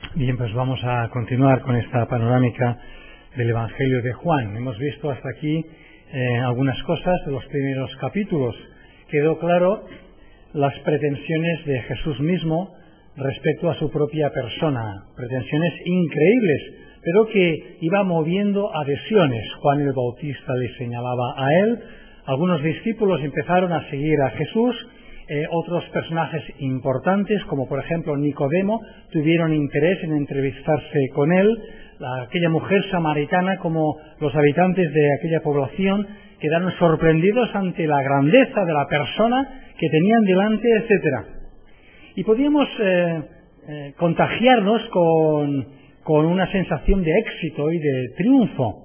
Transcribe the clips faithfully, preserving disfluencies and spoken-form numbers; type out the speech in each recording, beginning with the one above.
Bien, pues vamos a continuar con esta panorámica del Evangelio de Juan. Hemos visto hasta aquí eh, algunas cosas de los primeros capítulos. Quedó claro las pretensiones de Jesús mismo respecto a su propia persona, pretensiones increíbles, pero que iba moviendo adhesiones. Juan el Bautista le señalaba a él, algunos discípulos empezaron a seguir a Jesús, eh, otros personajes importantes, como por ejemplo Nicodemo, tuvieron interés en entrevistarse con él, la, aquella mujer samaritana, como los habitantes de aquella población, quedaron sorprendidos ante la grandeza de la persona que tenían delante, etcétera. Y podíamos eh, eh, contagiarnos con, con una sensación de éxito y de triunfo.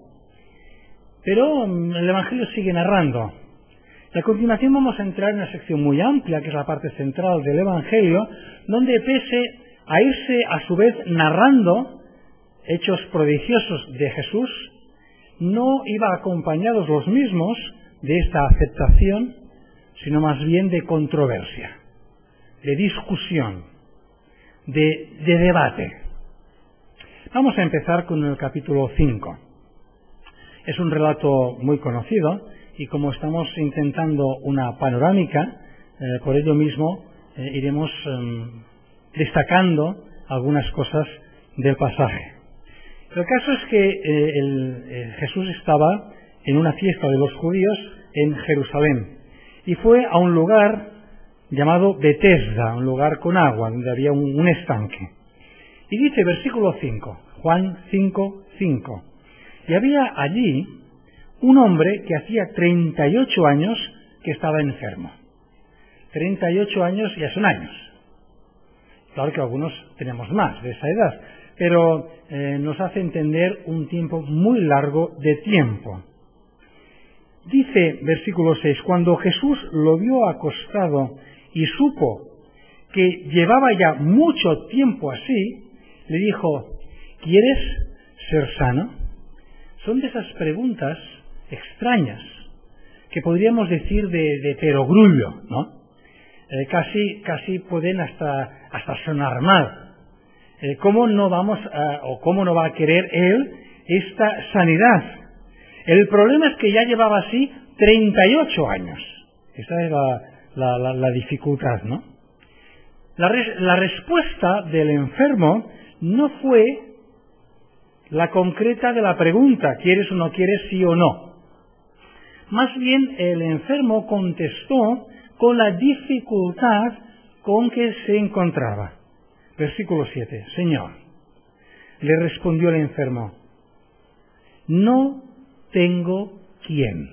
Pero el Evangelio sigue narrando. Y a continuación vamos a entrar en una sección muy amplia, que es la parte central del Evangelio, donde pese a irse a su vez narrando hechos prodigiosos de Jesús, no iba acompañados los mismos de esta aceptación, sino más bien de controversia, de discusión, de, de debate. Vamos a empezar con el capítulo cinco. Es un relato muy conocido y como estamos intentando una panorámica, eh, por ello mismo eh, iremos eh, destacando algunas cosas del pasaje. El caso es que eh, el, el Jesús estaba en una fiesta de los judíos en Jerusalén y fue a un lugar llamado Betesda, un lugar con agua, donde había un, un estanque. Y dice versículo cinco, Juan cinco, cinco, y había allí un hombre que hacía treinta y ocho años que estaba enfermo. treinta y ocho años ya son años. Claro que algunos tenemos más de esa edad, pero eh, nos hace entender un tiempo muy largo de tiempo. Dice versículo seis, cuando Jesús lo vio acostado y supo que llevaba ya mucho tiempo así, le dijo, ¿quieres ser sano? Son de esas preguntas extrañas, que podríamos decir de, de perogrullo, ¿no? Eh, casi, casi pueden hasta, hasta sonar mal. Eh, ¿Cómo no vamos a, o cómo no va a querer él esta sanidad? El problema es que ya llevaba así treinta y ocho años. Esa es la, la, la, la dificultad, ¿no? La, res, la respuesta del enfermo no fue la concreta de la pregunta, ¿quieres o no quieres, sí o no? Más bien el enfermo contestó con la dificultad con que se encontraba. Versículo siete. Señor, le respondió el enfermo, no tengo quien.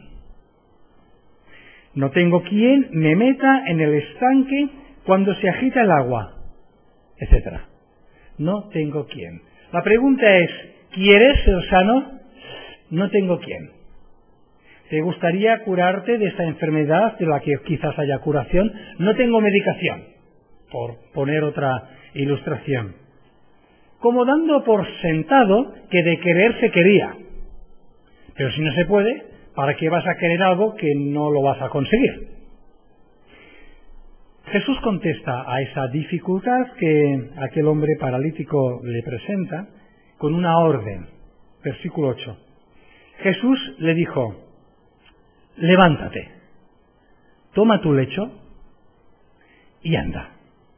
No tengo quien me meta en el estanque cuando se agita el agua, etcétera. No tengo quien. La pregunta es, ¿quieres ser sano? No tengo quien. ¿Te gustaría curarte de esta enfermedad de la que quizás haya curación? No tengo medicación, por poner otra ilustración. Como dando por sentado que de querer se quería. Pero si no se puede, ¿para qué vas a querer algo que no lo vas a conseguir? Jesús contesta a esa dificultad que aquel hombre paralítico le presenta con una orden. Versículo ocho. Jesús le dijo, levántate, toma tu lecho y anda.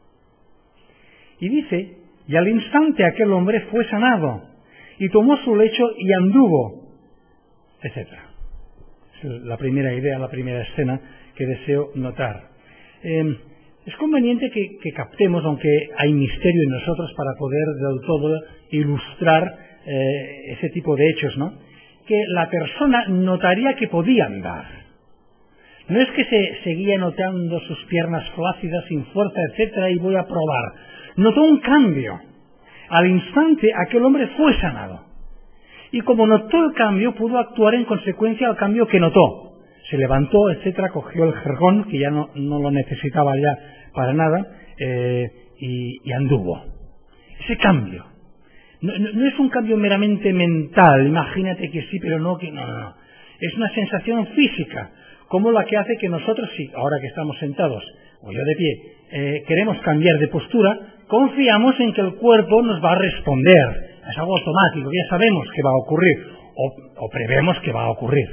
Y dice, y al instante aquel hombre fue sanado, y tomó su lecho y anduvo, etcétera. Es la primera idea, la primera escena que deseo notar. Eh, es conveniente que, que captemos, aunque hay misterio en nosotros para poder del todo ilustrar eh, ese tipo de hechos, ¿no? Que la persona notaría que podía andar. No es que se seguía notando sus piernas flácidas, sin fuerza, etcétera, y voy a probar. Notó un cambio. Al instante aquel hombre fue sanado. Y como notó el cambio, pudo actuar en consecuencia al cambio que notó. Se levantó, etcétera, cogió el jergón, que ya no, no lo necesitaba ya para nada, eh, y, y anduvo. Ese cambio. No, no, no es un cambio meramente mental, imagínate que sí, pero no, que no, no, no. Es una sensación física, como la que hace que nosotros, sí, ahora que estamos sentados, o yo de pie, eh, queremos cambiar de postura, confiamos en que el cuerpo nos va a responder. Es algo automático, ya sabemos que va a ocurrir, o, o prevemos que va a ocurrir.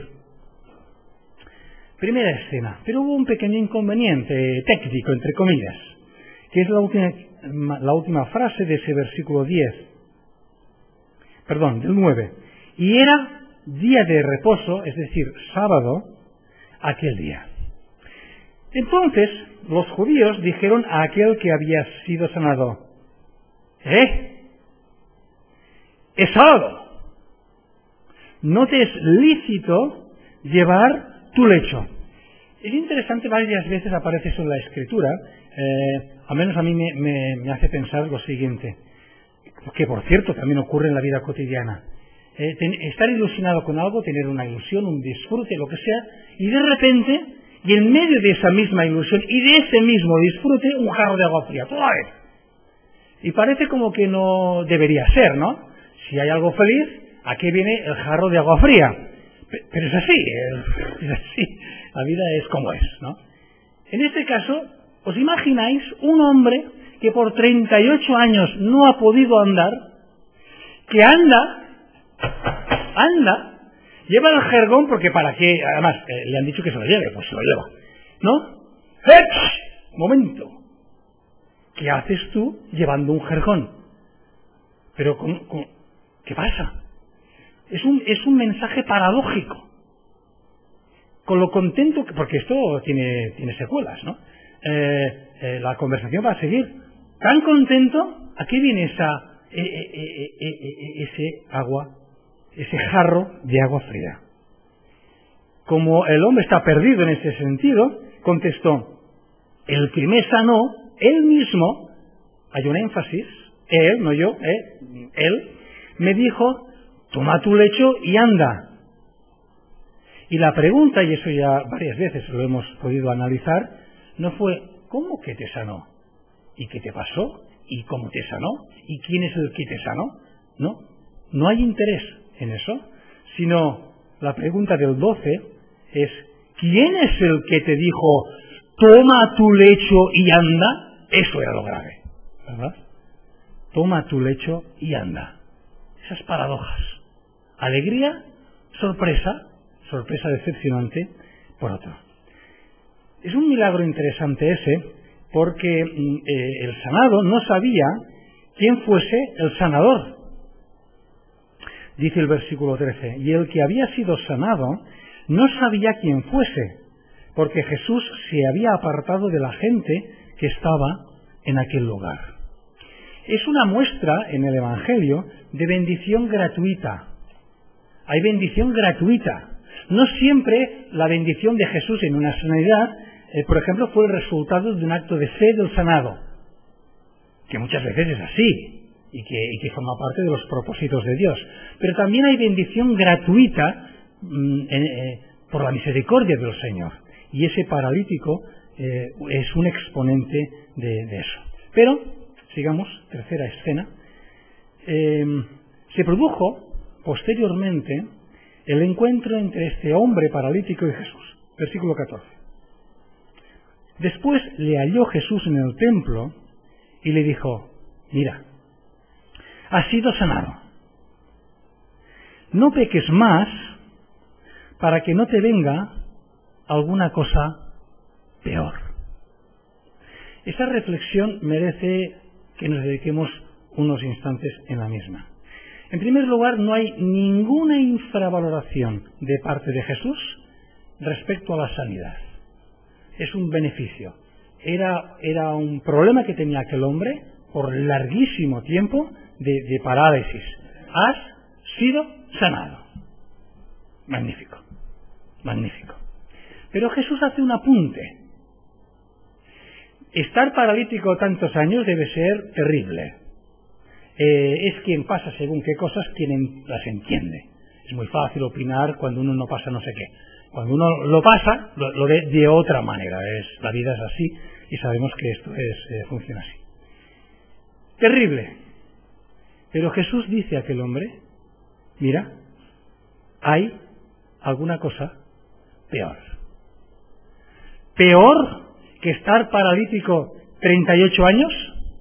Primera escena, pero hubo un pequeño inconveniente técnico, entre comillas, que es la última, la última frase de ese versículo diez, perdón, del nueve. Y era día de reposo, es decir, sábado, aquel día. Entonces los judíos dijeron a aquel que había sido sanado: ¿Eh? Es sábado. No te es lícito llevar tu lecho. Es interesante, varias veces aparece eso en la Escritura, eh, al menos a mí me, me, me hace pensar lo siguiente, que por cierto también ocurre en la vida cotidiana. Eh, ten, estar ilusionado con algo, tener una ilusión, un disfrute, lo que sea, y de repente, y en medio de esa misma ilusión y de ese mismo disfrute, un jarro de agua fría, toda vez. Y parece como que no debería ser, ¿no? Si hay algo feliz, ¿a qué viene el jarro de agua fría? Pero es así, es así, la vida es como es, ¿no? En este caso, ¿os imagináis un hombre que por treinta y ocho años no ha podido andar, que anda, anda, lleva el jergón, porque para qué, además, eh, le han dicho que se lo lleve, pues se lo lleva, ¿no? ¡Ech! Momento, ¿qué haces tú llevando un jergón? Pero, ¿cómo, cómo, ¿qué pasa? Es un, es un mensaje paradójico. Con lo contento que, porque esto tiene, tiene secuelas, ¿no? Eh, eh, la conversación va a seguir. Tan contento, ¿a qué viene esa, eh, eh, eh, eh, eh, ese agua, ese jarro de agua fría? Como el hombre está perdido en ese sentido, contestó: el que me sanó, él mismo, hay un énfasis, él, no yo, eh, él, me dijo: toma tu lecho y anda. Y la pregunta, y eso ya varias veces lo hemos podido analizar, no fue ¿cómo que te sanó? ¿Y qué te pasó? ¿Y cómo te sanó? ¿Y quién es el que te sanó? No, no hay interés en eso, sino la pregunta del doce es ¿quién es el que te dijo toma tu lecho y anda? Eso era lo grave, ¿verdad? Toma tu lecho y anda. Esas paradojas. Alegría, sorpresa, sorpresa decepcionante, por otro. Es un milagro interesante ese, porque eh, el sanado no sabía quién fuese el sanador. Dice el versículo trece, y el que había sido sanado no sabía quién fuese, porque Jesús se había apartado de la gente que estaba en aquel lugar. Es una muestra en el Evangelio de bendición gratuita. Hay bendición gratuita. No siempre la bendición de Jesús en una sanidad, eh, por ejemplo, fue el resultado de un acto de fe del sanado, que muchas veces es así, y que, y que forma parte de los propósitos de Dios. Pero también hay bendición gratuita mmm, eh, por la misericordia del Señor. Y ese paralítico eh, es un exponente de, de eso. Pero, sigamos, tercera escena. Eh, se produjo posteriormente el encuentro entre este hombre paralítico y Jesús. Versículo catorce. Después le halló Jesús en el templo y le dijo: mira, has sido sanado. No peques más para que no te venga alguna cosa peor. Esa reflexión merece que nos dediquemos unos instantes en la misma. En primer lugar, no hay ninguna infravaloración de parte de Jesús respecto a la sanidad. Es un beneficio. Era, era un problema que tenía aquel hombre por larguísimo tiempo de, de parálisis. Has sido sanado. Magnífico. Magnífico. Pero Jesús hace un apunte. Estar paralítico tantos años debe ser terrible. Eh, es quien pasa según qué cosas quien las entiende. Es muy fácil opinar cuando uno no pasa no sé qué. Cuando uno lo pasa, lo, lo ve de otra manera. Es, la vida es así y sabemos que esto es, eh, funciona así. Terrible. Pero Jesús dice a aquel hombre: mira, hay alguna cosa peor. peor que estar paralítico treinta y ocho años?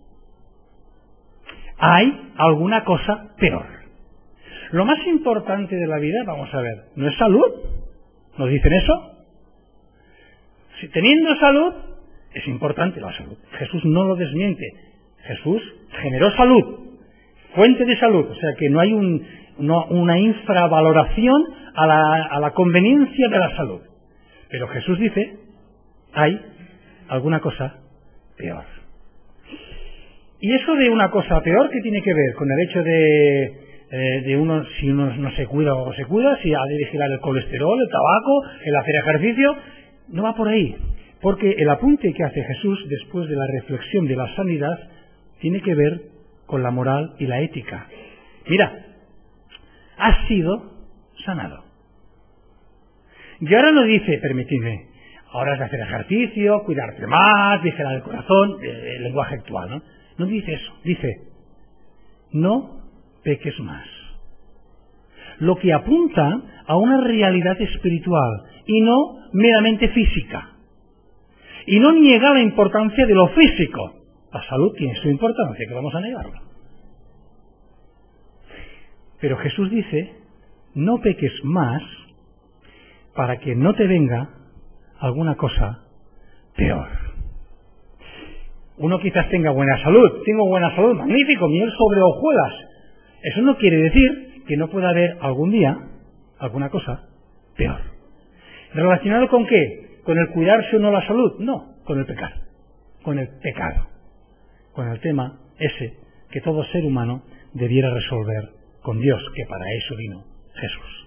Hay alguna cosa peor. Lo más importante de la vida, vamos a ver, ¿no es salud? ¿Nos dicen eso? Si teniendo salud, es importante la salud. Jesús no lo desmiente. Jesús generó salud, fuente de salud, o sea que no hay un, no, una infravaloración a la, a la conveniencia de la salud. Pero Jesús dice, hay alguna cosa peor. Y eso de una cosa peor, ¿qué tiene que ver con el hecho de, eh, de uno, si uno no se cuida o se cuida, si ha de vigilar el colesterol, el tabaco, el hacer ejercicio? No va por ahí, porque el apunte que hace Jesús después de la reflexión de la sanidad tiene que ver con la moral y la ética. Mira, has sido sanado. Y ahora no dice, permitidme, ahora has de hacer ejercicio, cuidarte más, vigilar el corazón, eh, el lenguaje actual, ¿no? No dice eso, dice, no peques más. Lo que apunta a una realidad espiritual y no meramente física. Y no niega la importancia de lo físico. La salud tiene su importancia, que vamos a negarlo. Pero Jesús dice, no peques más para que no te venga alguna cosa peor. Uno quizás tenga buena salud, tengo buena salud, magnífico, miel sobre hojuelas. Eso no quiere decir que no pueda haber algún día alguna cosa peor. ¿Relacionado con qué? ¿Con el cuidarse o no la salud? No, con el pecado. Con el pecado. Con el tema ese que todo ser humano debiera resolver con Dios, que para eso vino Jesús.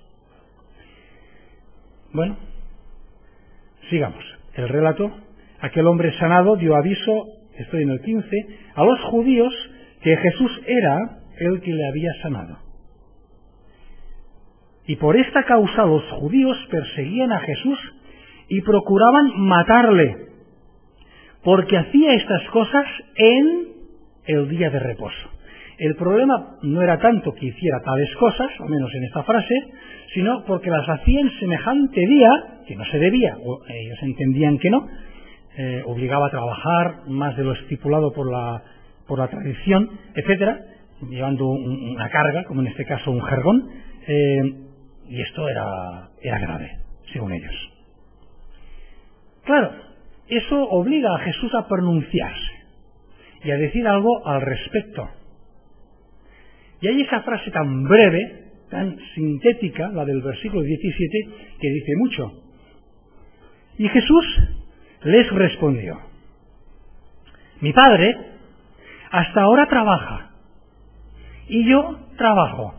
Bueno, sigamos. El relato, aquel hombre sanado dio aviso, estoy en el quince, a los judíos que Jesús era el que le había sanado. Y por esta causa los judíos perseguían a Jesús y procuraban matarle, porque hacía estas cosas en el día de reposo. El problema no era tanto que hiciera tales cosas, al menos en esta frase, sino porque las hacía en semejante día, que no se debía, o ellos entendían que no, eh, obligaba a trabajar más de lo estipulado por la, por la tradición, etcétera, llevando un, una carga, como en este caso un jergón, eh, y esto era, era grave, según ellos. Claro, eso obliga a Jesús a pronunciarse y a decir algo al respecto. Y hay esa frase tan breve, tan sintética, la del versículo diecisiete, que dice mucho. Y Jesús les respondió, mi Padre hasta ahora trabaja, y yo trabajo.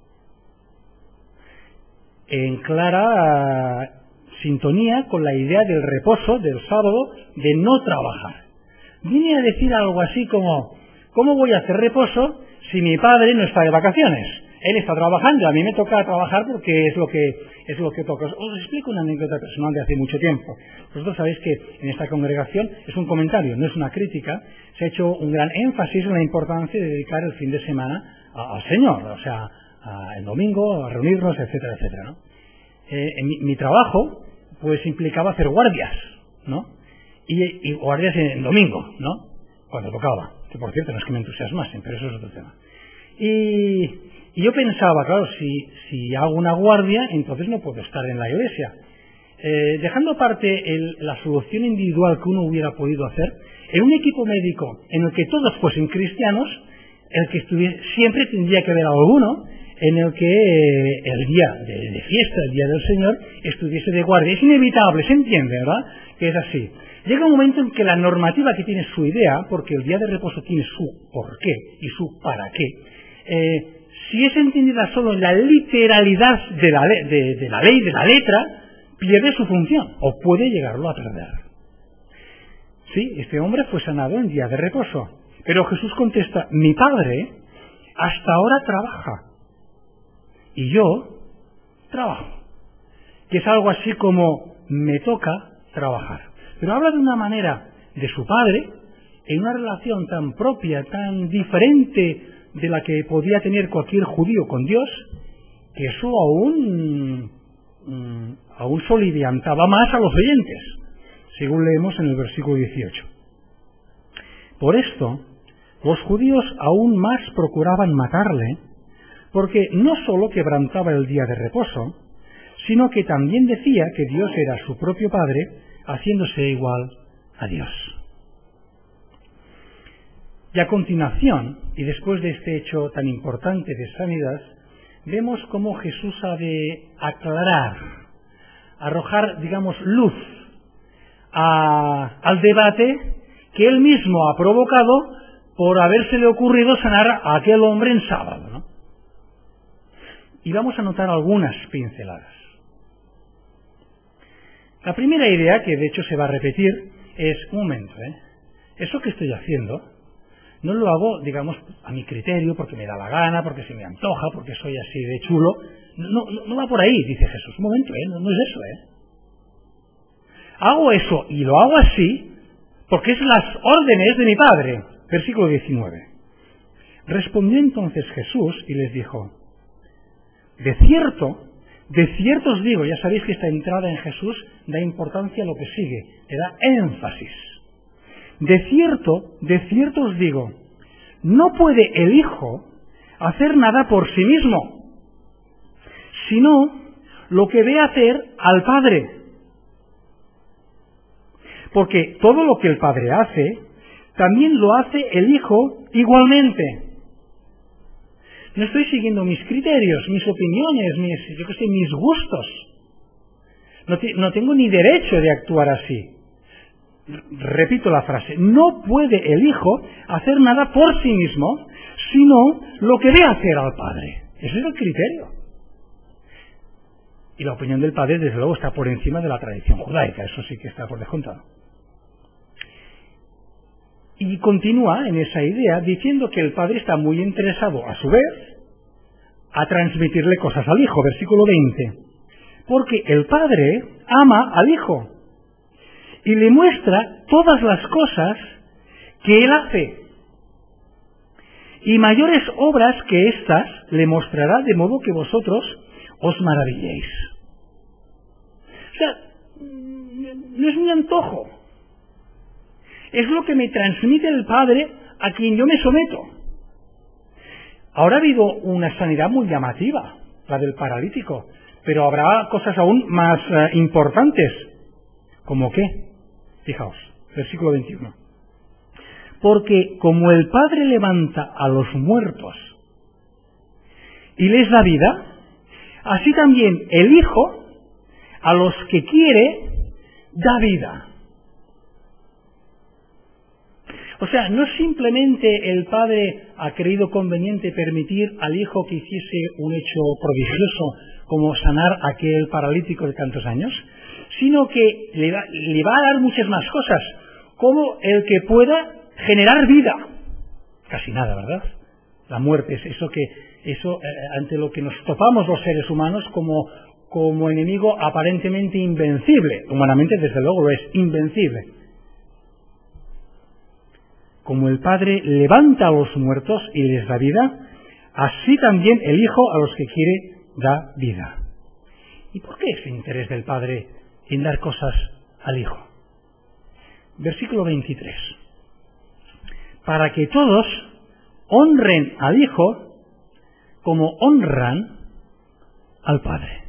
En clara uh, sintonía con la idea del reposo, del sábado, de no trabajar. Viene a decir algo así como, ¿cómo voy a hacer reposo si mi padre no está de vacaciones? Él está trabajando, a mí me toca trabajar porque es lo que es lo que toca. Os explico una anécdota personal de hace mucho tiempo. Vosotros sabéis que en esta congregación es un comentario, no es una crítica. Se ha hecho un gran énfasis en la importancia de dedicar el fin de semana a, al Señor, o sea, a, el domingo, a reunirnos, etcétera, etcétera, ¿no? Eh, en mi, mi trabajo, pues implicaba hacer guardias, ¿no? Y, y guardias en domingo, ¿no? Cuando tocaba. Que por cierto no es que me entusiasmasen, pero eso es otro tema. Y, y yo pensaba, claro, si, si hago una guardia, entonces no puedo estar en la iglesia. Eh, dejando aparte el, la solución individual que uno hubiera podido hacer, en un equipo médico en el que todos fuesen cristianos, el que estuviese, siempre tendría que haber alguno en el que eh, el día de, de fiesta, el día del Señor, estuviese de guardia. Es inevitable, se entiende, ¿verdad? Que es así. Llega un momento en que la normativa, que tiene su idea, porque el día de reposo tiene su por qué y su para qué, eh, si es entendida solo en la literalidad de la, le de, de la ley, de la letra, pierde su función, o puede llegarlo a perder. Sí, este hombre fue sanado en día de reposo, pero Jesús contesta, mi Padre hasta ahora trabaja, y yo trabajo, que es algo así como me toca trabajar. Pero habla de una manera de su Padre, en una relación tan propia, tan diferente de la que podía tener cualquier judío con Dios, que eso aún, aún soliviantaba más a los oyentes. según leemos en el versículo dieciocho. Por esto, los judíos aún más procuraban matarle, porque no sólo quebrantaba el día de reposo, sino que también decía que Dios era su propio Padre, haciéndose igual a Dios. Y a continuación, y después de este hecho tan importante de sanidad, vemos cómo Jesús ha de aclarar, arrojar, digamos, luz a, al debate que él mismo ha provocado por habérsele ocurrido sanar a aquel hombre en sábado, ¿no? Y vamos a notar algunas pinceladas. La primera idea, que de hecho se va a repetir, es, un momento, ¿eh? Eso que estoy haciendo no lo hago, digamos, a mi criterio, porque me da la gana, porque se me antoja, porque soy así de chulo. No, no, no va por ahí, dice Jesús. Un momento, ¿eh? No, no es eso, ¿eh? Hago eso y lo hago así porque es las órdenes de mi Padre. Versículo diecinueve. Respondió entonces Jesús y les dijo: de cierto, de cierto os digo, ya sabéis que esta entrada en Jesús da importancia a lo que sigue, le da énfasis. De cierto, de cierto os digo, no puede el Hijo hacer nada por sí mismo, sino lo que ve hacer al Padre. Porque todo lo que el Padre hace, también lo hace el Hijo igualmente. No estoy siguiendo mis criterios, mis opiniones, mis, yo qué sé, mis gustos. No, te, no tengo ni derecho de actuar así. Repito la frase, no puede el Hijo hacer nada por sí mismo, sino lo que ve hacer al Padre. Ese es el criterio. Y la opinión del Padre, desde luego, está por encima de la tradición judaica, eso sí que está por descontado. Y continúa en esa idea diciendo que el Padre está muy interesado, a su vez, a transmitirle cosas al Hijo, versículo veinte. Porque el Padre ama al Hijo y le muestra todas las cosas que Él hace. Y mayores obras que éstas le mostrará, de modo que vosotros os maravilléis. O sea, no es mi antojo. Es lo que me transmite el Padre a quien yo me someto. Ahora ha habido una sanidad muy llamativa, la del paralítico, pero habrá cosas aún más uh, importantes. ¿Cómo qué? Fijaos, versículo veintiuno. Porque como el Padre levanta a los muertos y les da vida, así también el Hijo a los que quiere da vida. O sea, no simplemente el Padre ha creído conveniente permitir al Hijo que hiciese un hecho prodigioso como sanar a aquel paralítico de tantos años, sino que le va, le va a dar muchas más cosas, como el que pueda generar vida. Casi nada, ¿verdad? La muerte es eso que, eso eh, ante lo que nos topamos los seres humanos como, como enemigo aparentemente invencible. Humanamente, desde luego, lo es, invencible. Como el Padre levanta a los muertos y les da vida, así también el Hijo a los que quiere da vida. ¿Y por qué ese interés del Padre en dar cosas al Hijo? Versículo veintitrés. Para que todos honren al Hijo como honran al Padre.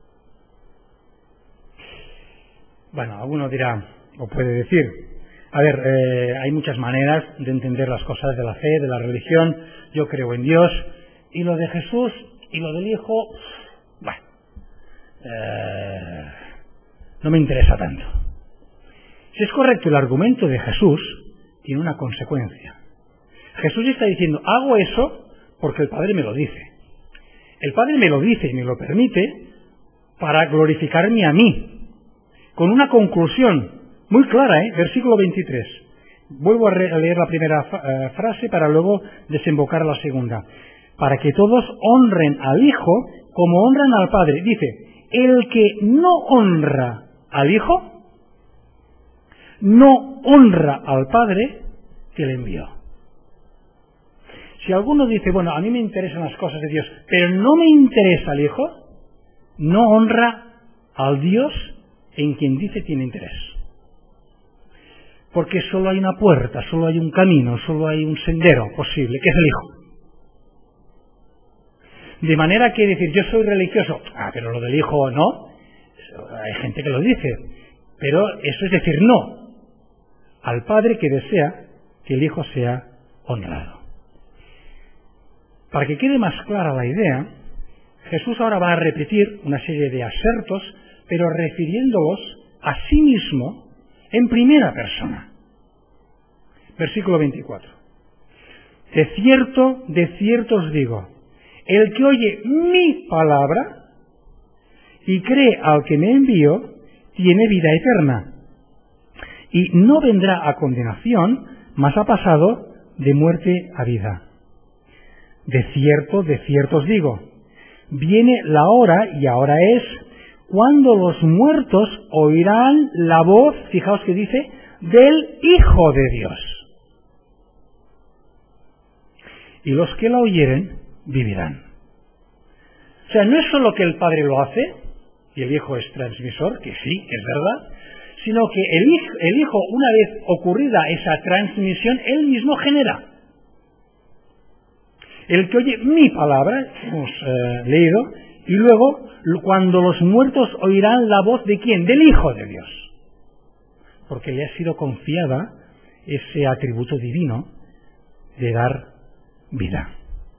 Bueno, alguno dirá, o puede decir, a ver, eh, hay muchas maneras de entender las cosas de la fe, de la religión. Yo creo en Dios, y lo de Jesús y lo del Hijo, bueno, eh, no me interesa tanto. Si es correcto el argumento de Jesús, tiene una consecuencia. Jesús está diciendo, hago eso porque el Padre me lo dice. El Padre me lo dice y me lo permite para glorificarme a mí, con una conclusión muy clara, ¿eh? Versículo veintitrés. Vuelvo a, re a leer la primera uh, frase para luego desembocar la segunda. Para que todos honren al Hijo como honran al Padre. Dice, el que no honra al Hijo, no honra al Padre que le envió. Si alguno dice, bueno, a mí me interesan las cosas de Dios, pero no me interesa el Hijo, no honra al Dios en quien dice tiene interés. porque solo hay una puerta, solo hay un camino, solo hay un sendero posible, que es el Hijo. De manera que decir, yo soy religioso, ah, pero lo del Hijo no, hay gente que lo dice, pero eso es decir no al Padre que desea que el Hijo sea honrado. Para que quede más clara la idea, Jesús ahora va a repetir una serie de asertos, pero refiriéndolos a sí mismo en primera persona. Versículo veinticuatro. De cierto, de cierto os digo, el que oye mi palabra y cree al que me envió, tiene vida eterna, y no vendrá a condenación, mas ha pasado de muerte a vida. De cierto, de cierto os digo, viene la hora, y ahora es, cuando los muertos oirán la voz, fijaos que dice, del Hijo de Dios. Y los que la oyeren, vivirán. O sea, no es solo que el Padre lo hace, y el Hijo es transmisor, que sí, es verdad, sino que el Hijo, el Hijo, una vez ocurrida esa transmisión, él mismo genera. El que oye mi palabra, hemos eh, leído, y luego, cuando los muertos oirán la voz de ¿quién? Del Hijo de Dios. Porque le ha sido confiada ese atributo divino de dar vida.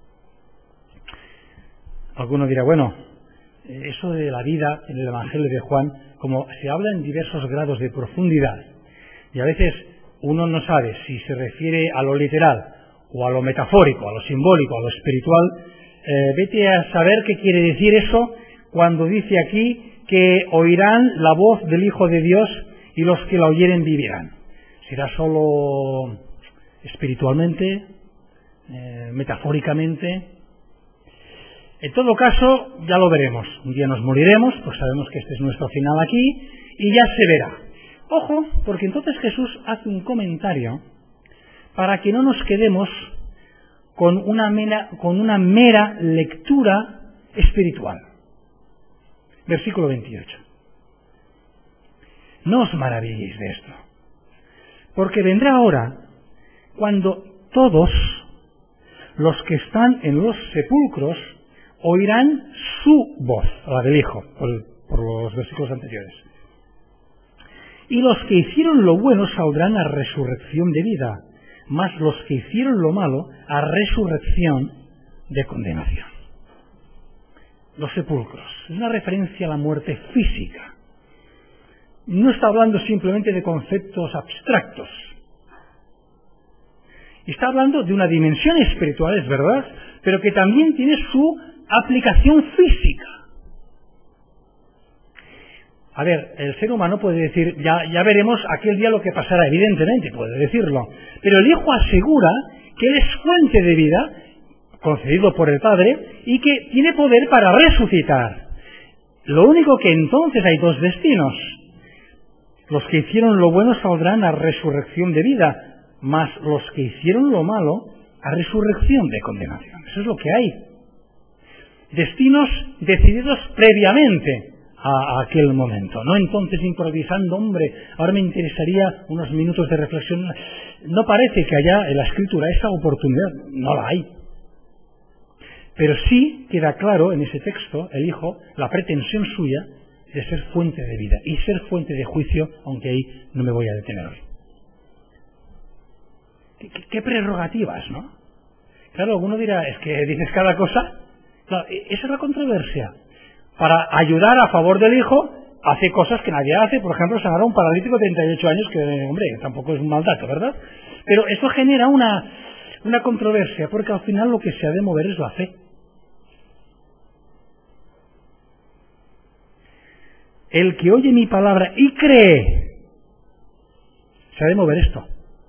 Alguno dirá, bueno, eso de la vida en el Evangelio de Juan, como se habla en diversos grados de profundidad, y a veces uno no sabe si se refiere a lo literal, o a lo metafórico, a lo simbólico, a lo espiritual, eh, vete a saber qué quiere decir eso cuando dice aquí que oirán la voz del Hijo de Dios y los que la oyeren vivirán. ¿Será solo espiritualmente, eh, metafóricamente? En todo caso, ya lo veremos. Un día nos moriremos, pues sabemos que este es nuestro final aquí, y ya se verá. Ojo, porque entonces Jesús hace un comentario para que no nos quedemos con una mera, con una mera lectura espiritual. Versículo veintiocho. No os maravilléis de esto, porque vendrá ahora cuando todos los que están en los sepulcros oirán su voz, la del Hijo, por, por los versículos anteriores. Y los que hicieron lo bueno saldrán a resurrección de vida, mas los que hicieron lo malo a resurrección de condenación. Los sepulcros. Es una referencia a la muerte física. No está hablando simplemente de conceptos abstractos. Está hablando de una dimensión espiritual, es verdad, pero que también tiene su aplicación física. A ver, el ser humano puede decir, ya, ya veremos aquel día lo que pasará, evidentemente puede decirlo, pero el Hijo asegura que Él es fuente de vida, concedido por el Padre, y que tiene poder para resucitar. Lo único que entonces hay dos destinos. Los que hicieron lo bueno saldrán a resurrección de vida, mas los que hicieron lo malo a resurrección de condenación. Eso es lo que hay. Destinos decididos previamente a, a aquel momento, no entonces improvisando, hombre, ahora me interesaría unos minutos de reflexión. No parece que haya en la Escritura esa oportunidad, no la hay. Pero sí queda claro en ese texto, el Hijo, la pretensión suya de ser fuente de vida y ser fuente de juicio, aunque ahí no me voy a detener hoy. ¿Qué, qué, qué prerrogativas, ¿no? Claro, alguno dirá, es que dices cada cosa. Claro, esa es la controversia. Para ayudar a favor del Hijo, hace cosas que nadie hace. Por ejemplo, sanar a un paralítico de treinta y ocho años, que, hombre, tampoco es un mal dato, ¿verdad? Pero eso genera una, una controversia, porque al final lo que se ha de mover es la fe. El que oye mi palabra y cree, se ha de mover esto.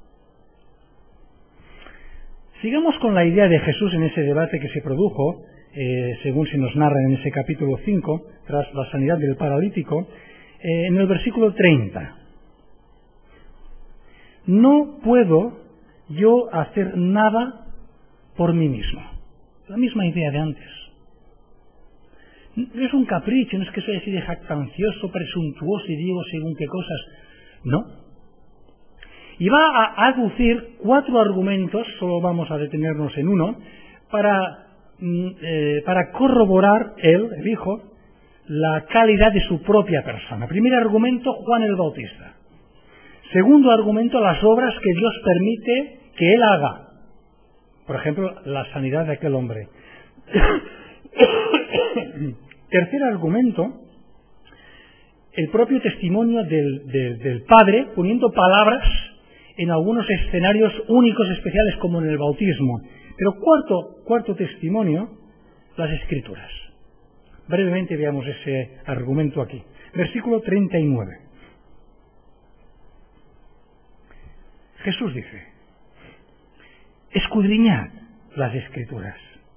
Sigamos con la idea de Jesús en ese debate que se produjo, eh, según se nos narra en ese capítulo cinco, tras la sanidad del paralítico, eh, en el versículo treinta. No puedo yo hacer nada por mí mismo. La misma idea de antes. No es un capricho, no es que soy así de jactancioso, presuntuoso y digo según qué cosas. No. Y va a aducir cuatro argumentos, solo vamos a detenernos en uno, para, eh, para corroborar él, el Hijo, la calidad de su propia persona. Primer argumento, Juan el Bautista. Segundo argumento, las obras que Dios permite que él haga. Por ejemplo, la sanidad de aquel hombre. Tercer argumento, el propio testimonio del, del, del Padre, poniendo palabras en algunos escenarios únicos, especiales, como en el bautismo. Pero cuarto, cuarto testimonio, las Escrituras. Brevemente veamos ese argumento aquí. Versículo treinta y nueve. Jesús dice: escudriñad las Escrituras.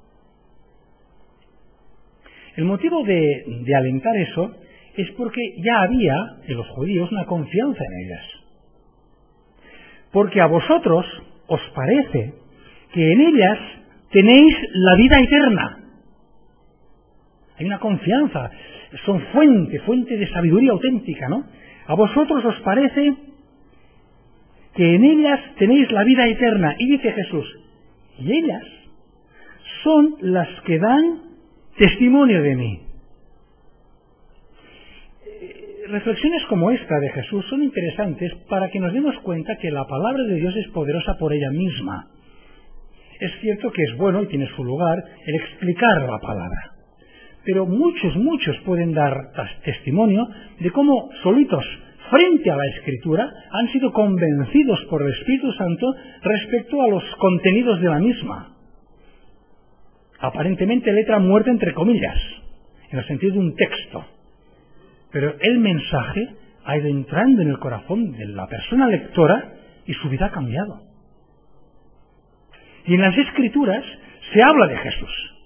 El motivo de, de alentar eso es porque ya había en los judíos una confianza en ellas. Porque a vosotros os parece que en ellas tenéis la vida eterna. Hay una confianza, son fuente, fuente de sabiduría auténtica, ¿no? A vosotros os parece que en ellas tenéis la vida eterna. Y dice Jesús, y ellas son las que dan testimonio de mí. Reflexiones como esta de Jesús son interesantes para que nos demos cuenta que la palabra de Dios es poderosa por ella misma. Es cierto que es bueno y tiene su lugar el explicar la palabra. Pero muchos, muchos pueden dar testimonio de cómo solitos, frente a la Escritura, han sido convencidos por el Espíritu Santo respecto a los contenidos de la misma. Aparentemente letra muerta entre comillas, en el sentido de un texto. Pero el mensaje ha ido entrando en el corazón de la persona lectora y su vida ha cambiado. Y en las Escrituras se habla de Jesús.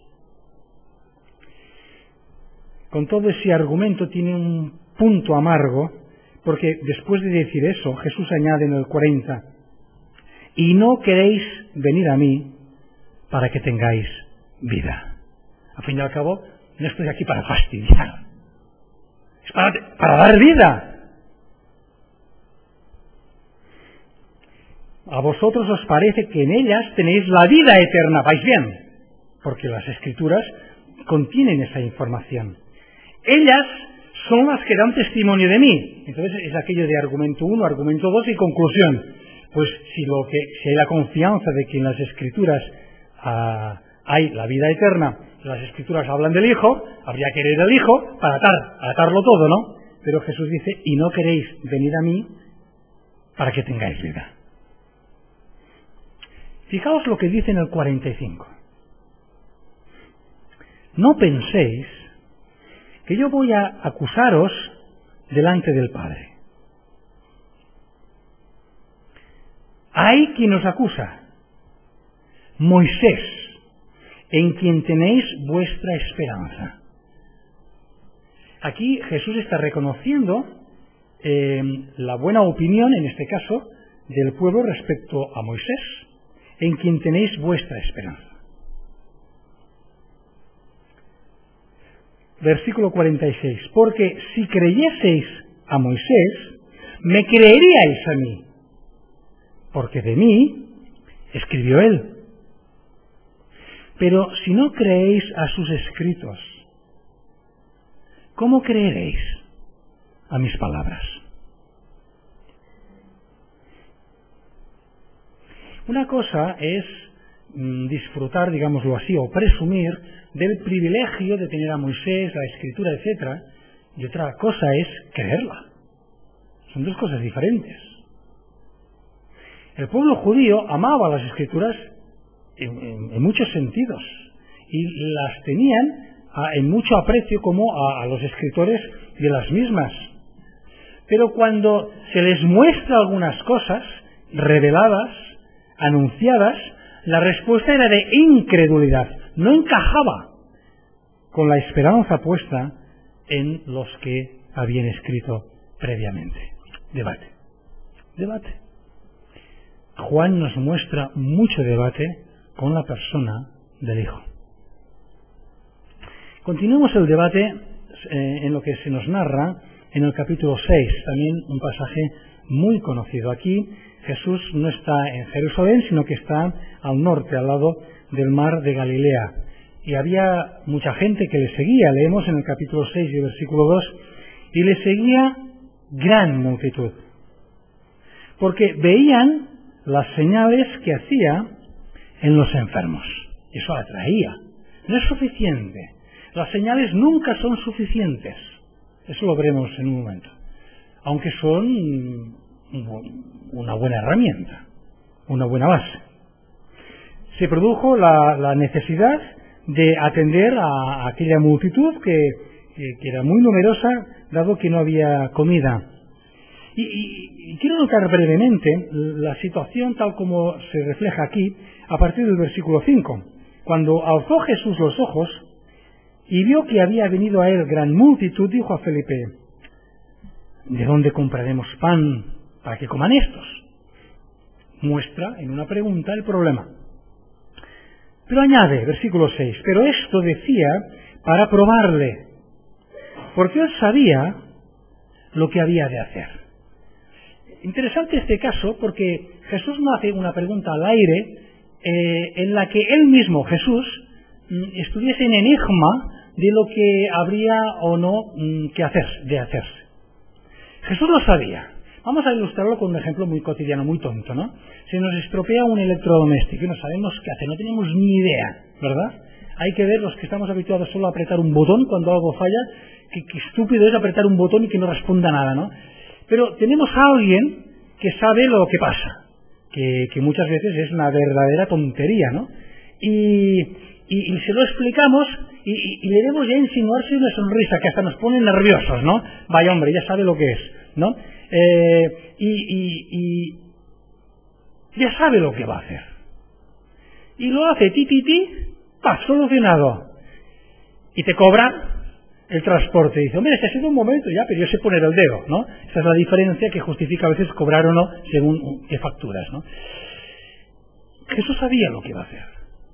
Con todo ese argumento tiene un punto amargo, porque después de decir eso, Jesús añade en el cuarenta, y no queréis venir a mí para que tengáis vida. Al fin y al cabo, no estoy aquí para fastidiar, es para, para dar vida. A vosotros os parece que en ellas tenéis la vida eterna, vais bien, porque las Escrituras contienen esa información. Ellas son las que dan testimonio de mí. Entonces es aquello de argumento uno, argumento dos y conclusión. Pues si, lo que, si hay la confianza de que en las Escrituras ah, hay la vida eterna, las Escrituras hablan del Hijo, habría que querer al Hijo para atar, atarlo todo, ¿no? Pero Jesús dice, y no queréis venir a mí para que tengáis vida. Fijaos lo que dice en el cuarenta y cinco. No penséis que yo voy a acusaros delante del Padre. Hay quien os acusa, Moisés, en quien tenéis vuestra esperanza. Aquí Jesús está reconociendo eh, la buena opinión, en este caso, del pueblo respecto a Moisés, en quien tenéis vuestra esperanza. Versículo cuarenta y seis. Porque si creyeseis a Moisés, me creeríais a mí, porque de mí escribió él. Pero si no creéis a sus escritos, ¿cómo creeréis a mis palabras? Una cosa es mmm, disfrutar, digámoslo así, o presumir del privilegio de tener a Moisés, la Escritura, etcétera, y otra cosa es creerla. Son dos cosas diferentes. El pueblo judío amaba las Escrituras en, en, en muchos sentidos y las tenían a, en mucho aprecio como a, a los escritores de las mismas. Pero cuando se les muestra algunas cosas reveladas, anunciadas, la respuesta era de incredulidad. No encajaba con la esperanza puesta en los que habían escrito previamente. Debate. Debate. Juan nos muestra mucho debate con la persona del Hijo. Continuemos el debate eh, en lo que se nos narra en el capítulo seis, también un pasaje muy conocido. Aquí Jesús no está en Jerusalén, sino que está al norte, al lado del mar de Galilea. Y había mucha gente que le seguía, leemos en el capítulo seis y versículo dos, y le seguía gran multitud, porque veían las señales que hacía en los enfermos. Eso atraía. No es suficiente. Las señales nunca son suficientes. Eso lo veremos en un momento. Aunque son una buena herramienta, una buena base. Se produjo la, la necesidad de atender a aquella multitud que, que, que era muy numerosa, dado que no había comida. Y, y, y quiero notar brevemente la situación tal como se refleja aquí a partir del versículo cinco. Cuando alzó Jesús los ojos y vio que había venido a él gran multitud, dijo a Felipe: ¿de dónde compraremos pan para que coman estos? Muestra en una pregunta el problema. Pero añade, versículo seis, pero esto decía para probarle, porque él sabía lo que había de hacer. Interesante este caso porque Jesús no hace una pregunta al aire eh, en la que él mismo, Jesús, estuviese en enigma de lo que habría o no que hacer, de hacerse. Jesús lo sabía. Vamos a ilustrarlo con un ejemplo muy cotidiano, muy tonto, ¿no? Se nos estropea un electrodoméstico y no sabemos qué hacer, no tenemos ni idea, ¿verdad? Hay que ver, los que estamos habituados solo a apretar un botón cuando algo falla, que, que estúpido es apretar un botón y que no responda nada, ¿no? Pero tenemos a alguien que sabe lo que pasa, que, que muchas veces es una verdadera tontería, ¿no? Y, y, y se lo explicamos y, y, y le debemos ya insinuarse una sonrisa que hasta nos pone nerviosos, ¿no? Vaya hombre, ya sabe lo que es, ¿no? Eh, y, y, y ya sabe lo que va a hacer. Y lo hace ti, ti, ti, ¡pah! Solucionado. Y te cobra el transporte. Dice, hombre, este ha sido un momento ya, pero yo sé poner el dedo, ¿no? Esa es la diferencia que justifica a veces cobrar o no según qué facturas, ¿no? Jesús sabía lo que iba a hacer.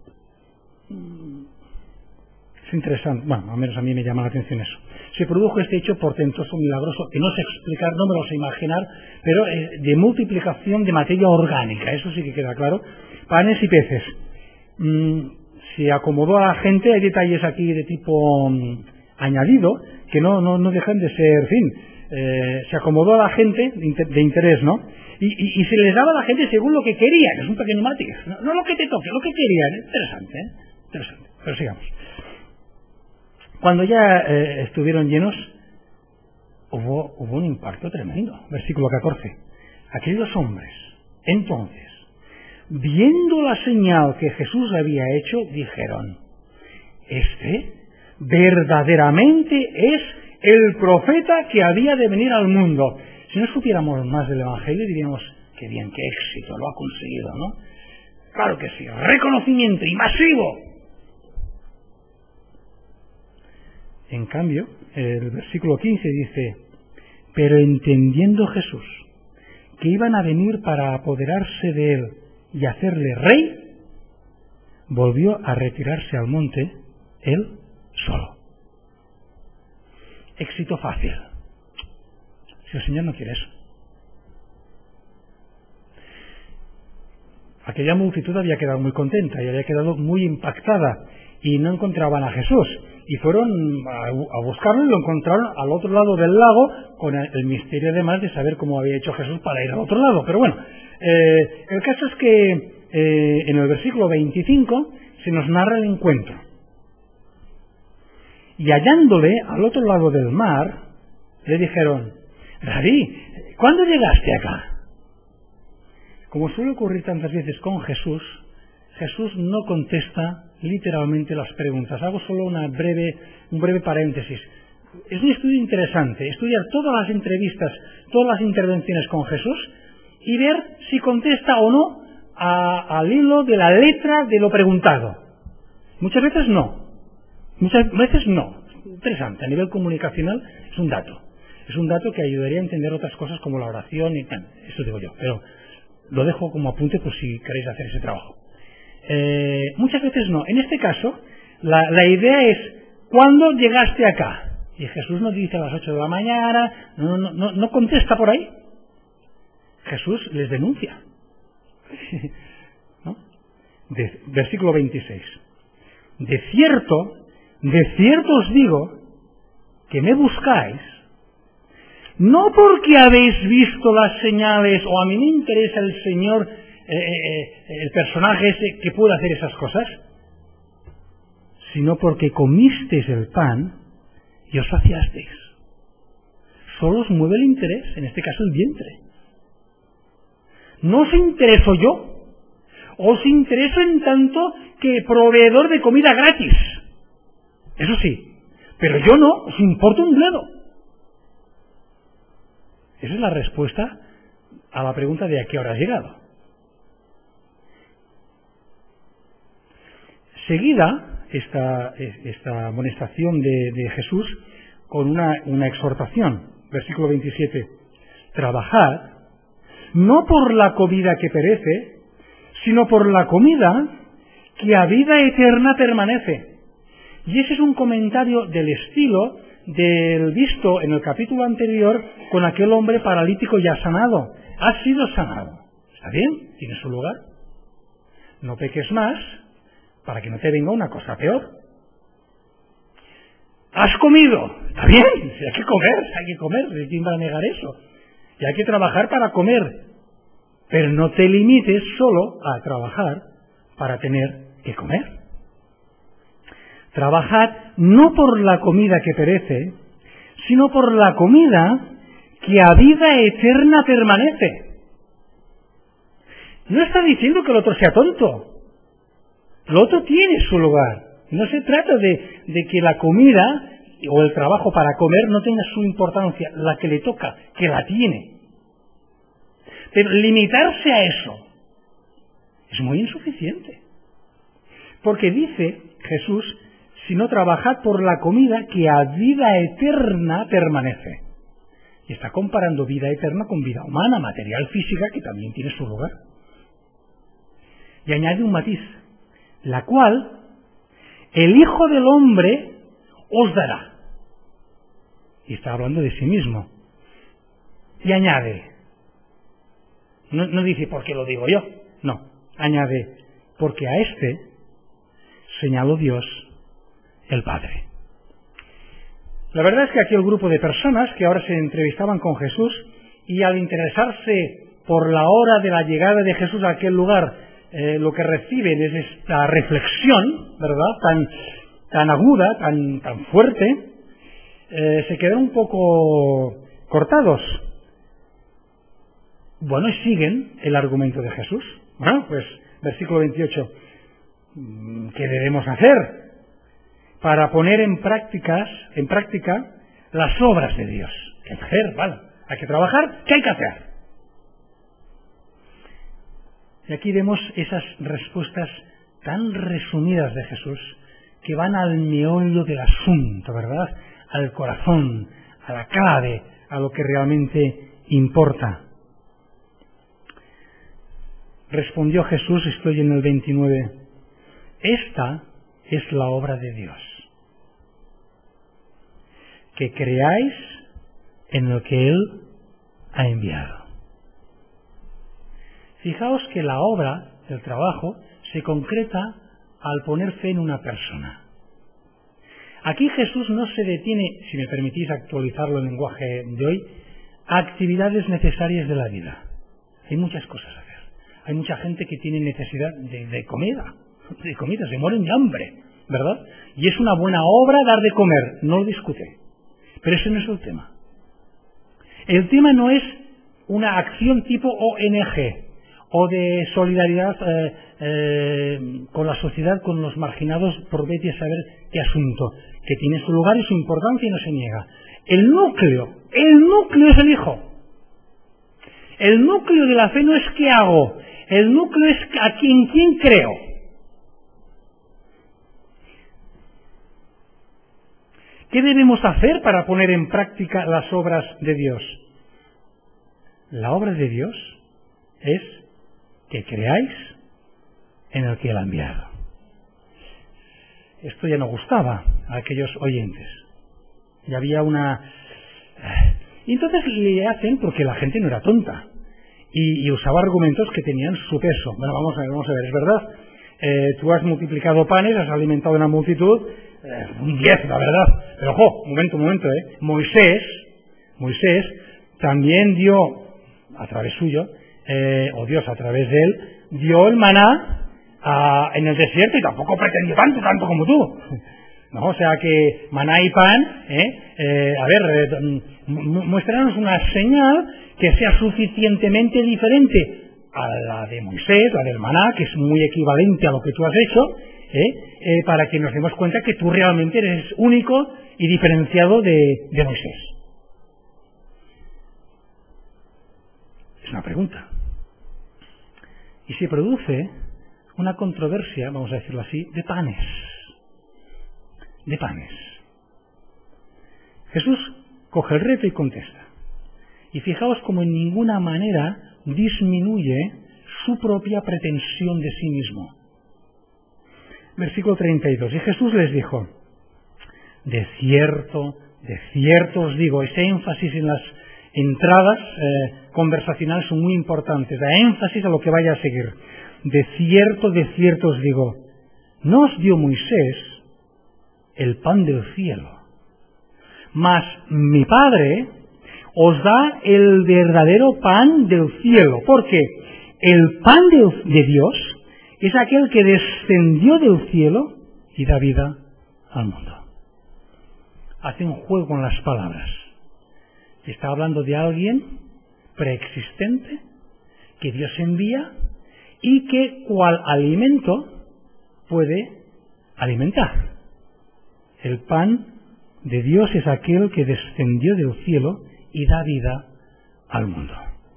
Es interesante, bueno, al menos a mí me llama la atención eso. Se produjo este hecho portentoso, milagroso, que no sé explicar, no me lo sé imaginar, pero eh, de multiplicación de materia orgánica, eso sí que queda claro, panes y peces. Mm, se acomodó a la gente, hay detalles aquí de tipo mm, añadido, que no, no, no dejan de ser, en fin, eh, se acomodó a la gente de, inter, de interés, ¿no? Y, y, y se les daba a la gente según lo que querían, es un pequeño matiz, no, no lo que te toque, lo que querían, interesante, ¿eh? Interesante, pero sigamos. Cuando ya eh, estuvieron llenos, hubo, hubo un impacto tremendo. Versículo catorce. Aquellos hombres, entonces, viendo la señal que Jesús había hecho, dijeron, este verdaderamente es el profeta que había de venir al mundo. Si no supiéramos más del Evangelio, diríamos, qué bien, qué éxito, lo ha conseguido, ¿no? Claro que sí, reconocimiento y masivo. En cambio, el versículo quince dice, pero entendiendo Jesús que iban a venir para apoderarse de él y hacerle rey, volvió a retirarse al monte, él solo. Éxito fácil. Si el Señor no quiere eso. Aquella multitud había quedado muy contenta y había quedado muy impactada y no encontraban a Jesús. Y fueron a buscarlo y lo encontraron al otro lado del lago, con el misterio además de saber cómo había hecho Jesús para ir al otro lado. Pero bueno, eh, el caso es que eh, en el versículo veinticinco se nos narra el encuentro. Y hallándole al otro lado del mar, le dijeron, Rabí, ¿cuándo llegaste acá? Como suele ocurrir tantas veces con Jesús, Jesús no contesta literalmente las preguntas. Hago solo una breve, un breve paréntesis. Es un estudio interesante, estudiar todas las entrevistas, todas las intervenciones con Jesús y ver si contesta o no a, al hilo de la letra de lo preguntado. Muchas veces no. Muchas veces no. Interesante. A nivel comunicacional es un dato. Es un dato que ayudaría a entender otras cosas como la oración y tal. Eso digo yo. Pero lo dejo como apunte por si queréis hacer ese trabajo. Eh, muchas veces no. En este caso, la, la idea es, ¿cuándo llegaste acá? Y Jesús nos dice a las ocho de la mañana, no, no, no, no contesta por ahí. Jesús les denuncia. ¿No? De, versículo veintiséis. De cierto, de cierto os digo que me buscáis, no porque habéis visto las señales, o a mí me interesa el Señor, eh, eh, el personaje ese que puede hacer esas cosas, sino porque comisteis el pan y os saciasteis. Solo os mueve el interés, en este caso el vientre. No os intereso yo, os intereso en tanto que proveedor de comida gratis. Eso sí, pero yo no, os importa un bledo. Esa es la respuesta a la pregunta de a qué hora has llegado. Seguida esta, esta amonestación de, de Jesús con una, una exhortación. Versículo veintisiete. Trabajad no por la comida que perece, sino por la comida que a vida eterna permanece. Y ese es un comentario del estilo del visto en el capítulo anterior con aquel hombre paralítico ya sanado. Has sido sanado. ¿Está bien? ¿Tiene su lugar? No peques más para que no te venga una cosa peor. ¿Has comido? ¿Está bien? Hay que comer, hay que comer. ¿Quién va a negar eso? Y hay que trabajar para comer. Pero no te limites solo a trabajar para tener que comer. Trabajad no por la comida que perece, sino por la comida que a vida eterna permanece. No está diciendo que el otro sea tonto. Lo otro tiene su lugar. No se trata de, de que la comida o el trabajo para comer no tenga su importancia, la que le toca, que la tiene. Pero limitarse a eso es muy insuficiente. Porque dice Jesús, sino trabajad por la comida que a vida eterna permanece. Y está comparando vida eterna con vida humana, material, física, que también tiene su lugar. Y añade un matiz, la cual el Hijo del Hombre os dará. Y está hablando de sí mismo. Y añade, no, no dice porque lo digo yo, no, añade, porque a este señaló Dios el Padre. La verdad es que aquel grupo de personas que ahora se entrevistaban con Jesús y al interesarse por la hora de la llegada de Jesús a aquel lugar, eh, lo que reciben es esta reflexión, ¿verdad?, tan, tan aguda, tan, tan fuerte, eh, se quedan un poco cortados. Bueno, y siguen el argumento de Jesús. Bueno, pues, versículo veintiocho, ¿qué debemos hacer para poner en prácticas, en práctica las obras de Dios? ¿Qué hay que hacer? Vale, hay que trabajar, ¿qué hay que hacer? Y aquí vemos esas respuestas tan resumidas de Jesús que van al meollo del asunto, ¿verdad?, al corazón, a la clave, a lo que realmente importa. Respondió Jesús, estoy en el veintinueve, esta es la obra de Dios, que creáis en lo que Él ha enviado. Fijaos que la obra, el trabajo, se concreta al poner fe en una persona. Aquí Jesús no se detiene, si me permitís actualizarlo en el lenguaje de hoy, a actividades necesarias de la vida. Hay muchas cosas a hacer. Hay mucha gente que tiene necesidad de, de comida, de comida, se mueren de hambre, ¿verdad? Y es una buena obra dar de comer, no lo discute. Pero ese no es el tema. El tema no es una acción tipo O N G o de solidaridad eh, eh, con la sociedad, con los marginados, por vete a saber qué asunto, que tiene su lugar y su importancia y no se niega. El núcleo, el núcleo es el Hijo. El núcleo de la fe no es qué hago, el núcleo es a quién, quién creo. ¿Qué debemos hacer para poner en práctica las obras de Dios? La obra de Dios es que creáis en el que Él ha enviado. Esto ya no gustaba a aquellos oyentes. Y había una... Y entonces le hacen, porque la gente no era tonta, y, y usaba argumentos que tenían su peso. Bueno, vamos a ver, vamos a ver, es verdad. Eh, tú has multiplicado panes, has alimentado a una multitud, eh, un diez, la verdad. Pero, ojo, un momento, un momento, ¿eh? Moisés, Moisés también dio, a través suyo, eh, o Dios a través de él, dio el maná a, en el desierto y tampoco pretendió tanto, tanto como tú. No, o sea que maná y pan, ¿eh? Eh, a ver, eh, muéstranos una señal que sea suficientemente diferente a la de Moisés, la del maná, que es muy equivalente a lo que tú has hecho, ¿eh? Eh, para que nos demos cuenta que tú realmente eres único y diferenciado de, de Moisés. Es una pregunta. Y se produce una controversia, vamos a decirlo así, de panes. De panes. Jesús coge el reto y contesta. Y fijaos como en ninguna manera disminuye su propia pretensión de sí mismo. Versículo treinta y dos. Y Jesús les dijo, de cierto, de cierto os digo, ese énfasis en las entradas eh, conversacionales son muy importantes, da énfasis a lo que vaya a seguir. De cierto, de cierto os digo, no os dio Moisés el pan del cielo, mas mi Padre os da el verdadero pan del cielo, porque el pan de, de Dios es aquel que descendió del cielo y da vida al mundo. Hace un juego con las palabras. Está hablando de alguien preexistente que Dios envía y que cual alimento puede alimentar. El pan de Dios es aquel que descendió del cielo y da vida al mundo.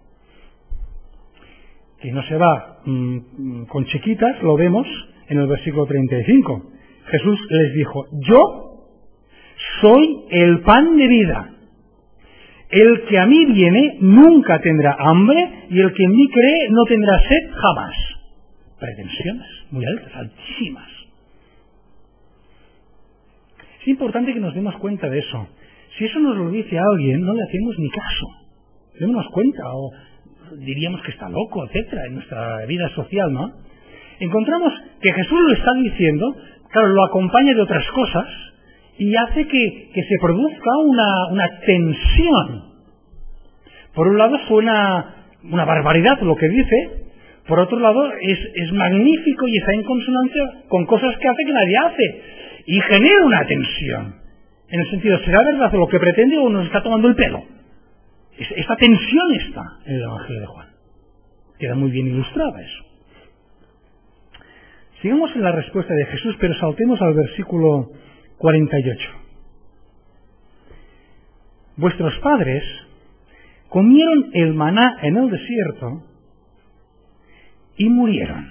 Que no se va mmm, con chiquitas, lo vemos en el versículo treinta y cinco. Jesús les dijo, yo soy el pan de vida. El que a mí viene nunca tendrá hambre y el que en mí cree no tendrá sed jamás. Pretensiones muy altas, altísimas. Es importante que nos demos cuenta de eso. Si eso nos lo dice alguien, no le hacemos ni caso. Démonos cuenta, o diríamos que está loco, etcétera, en nuestra vida social, ¿no? Encontramos que Jesús lo está diciendo, claro, lo acompaña de otras cosas, y hace que, que se produzca una, una tensión. Por un lado suena una barbaridad lo que dice, por otro lado es, es magnífico y está en consonancia con cosas que hace que nadie hace, y genera una tensión. En el sentido, ¿será verdad lo que pretende o nos está tomando el pelo? Esta tensión está en el Evangelio de Juan. Queda muy bien ilustrada eso. Sigamos en la respuesta de Jesús, pero saltemos al versículo cuarenta y ocho. Vuestros padres comieron el maná en el desierto y murieron.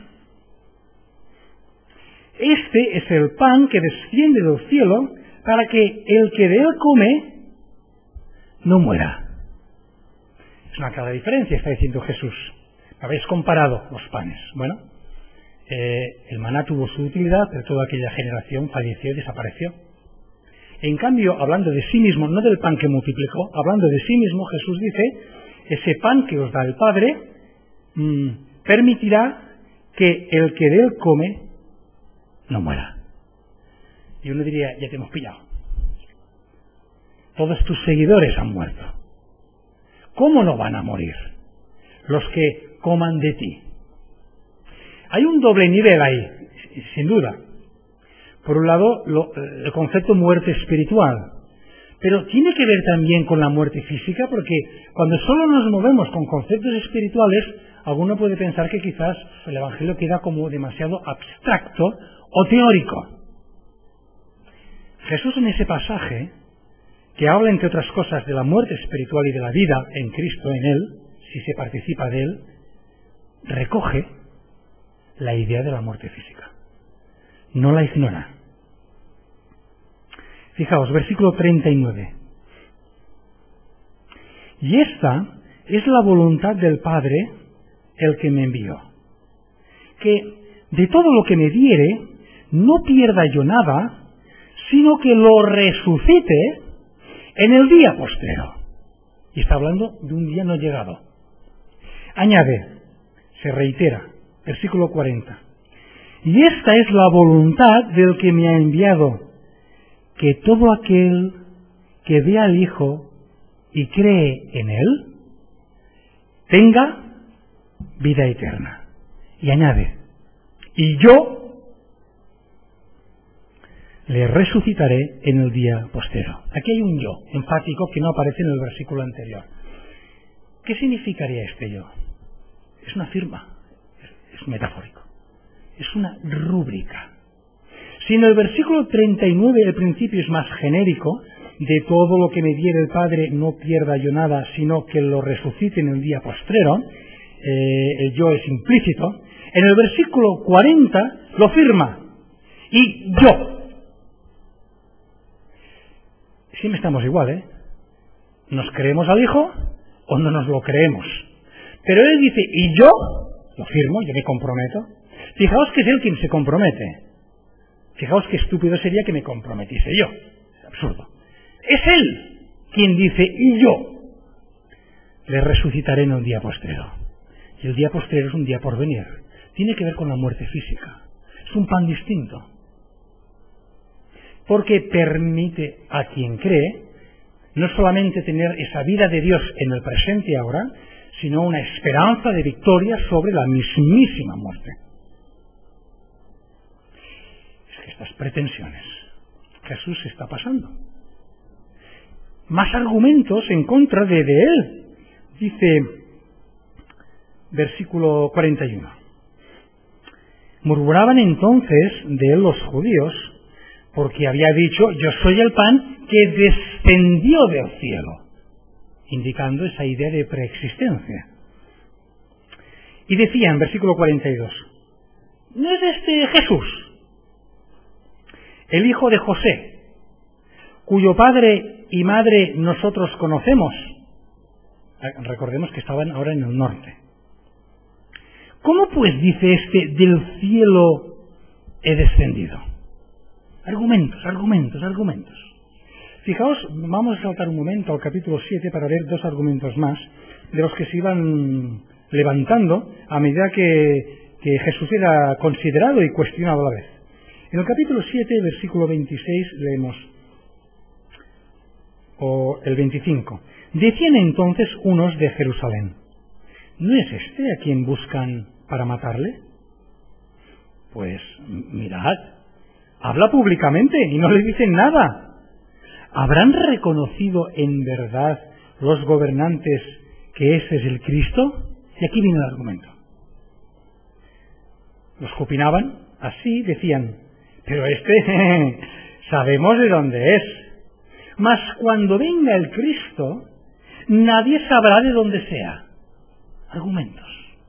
Este es el pan que desciende del cielo para que el que de él come no muera. Es una clara diferencia, está diciendo Jesús. Habéis comparado los panes. Bueno, eh, el maná tuvo su utilidad, pero toda aquella generación falleció y desapareció. En cambio, hablando de sí mismo, no del pan que multiplicó, hablando de sí mismo, Jesús dice, ese pan que os da el Padre mmm, permitirá que el que de él come no muera. Y uno diría, ya te hemos pillado. Todos tus seguidores han muerto. ¿Cómo no van a morir los que coman de ti? Hay un doble nivel ahí, sin duda. Por un lado, lo, el concepto muerte espiritual, pero tiene que ver también con la muerte física, porque cuando solo nos movemos con conceptos espirituales, alguno puede pensar que quizás el Evangelio queda como demasiado abstracto o teórico. Jesús en ese pasaje, que habla entre otras cosas de la muerte espiritual y de la vida en Cristo, en Él, si se participa de Él, recoge la idea de la muerte física. No la ignora. Fijaos, versículo treinta y nueve. Y esta es la voluntad del Padre, el que me envió, que de todo lo que me diere, no pierda yo nada, sino que lo resucite en el día postrero. Y está hablando de un día no llegado. Añade, se reitera, versículo cuarenta. Y esta es la voluntad del que me ha enviado, que todo aquel que ve al Hijo y cree en Él, tenga vida eterna. Y añade, y yo le resucitaré en el día postero. Aquí hay un yo enfático que no aparece en el versículo anterior. ¿Qué significaría este yo? Es una firma, es, es metafórico, es una rúbrica. Si en el versículo treinta y nueve el principio es más genérico, de todo lo que me diere el Padre no pierda yo nada, sino que lo resucite en el día postrero, eh, el yo es implícito, en el versículo cuarenta lo firma, y yo. Siempre estamos igual, ¿eh? ¿Nos creemos al Hijo o no nos lo creemos? Pero él dice, y yo, lo firmo, yo me comprometo. Fijaos que es él quien se compromete. Fijaos qué estúpido sería que me comprometiese yo. Es absurdo. Es él quien dice, y yo le resucitaré en el día postrero. Y el día postrero es un día por venir. Tiene que ver con la muerte física. Es un pan distinto. Porque permite a quien cree no solamente tener esa vida de Dios en el presente y ahora, sino una esperanza de victoria sobre la mismísima muerte. Es que estas pretensiones Jesús se está pasando. Más argumentos en contra de, de él. Dice, versículo cuarenta y uno. Murmuraban entonces de él los judíos, porque había dicho, yo soy el pan que descendió del cielo, indicando esa idea de preexistencia. Y decían, versículo cuarenta y dos, ¿no es este Jesús, el hijo de José, cuyo padre y madre nosotros conocemos? Recordemos que estaban ahora en el norte. ¿Cómo pues dice este, del cielo he descendido? Argumentos, argumentos, argumentos. Fijaos, vamos a saltar un momento al capítulo siete para ver dos argumentos más, de los que se iban levantando a medida que, que Jesús era considerado y cuestionado a la vez. En el capítulo siete, versículo veintiséis, leemos, o el veinticinco. Decían entonces unos de Jerusalén, ¿no es este a quien buscan para matarle? Pues mirad, habla públicamente y no le dicen nada. ¿Habrán reconocido en verdad los gobernantes que ese es el Cristo? Y aquí viene el argumento. Los que opinaban así decían, pero este sabemos de dónde es. Mas cuando venga el Cristo, nadie sabrá de dónde sea. Argumentos.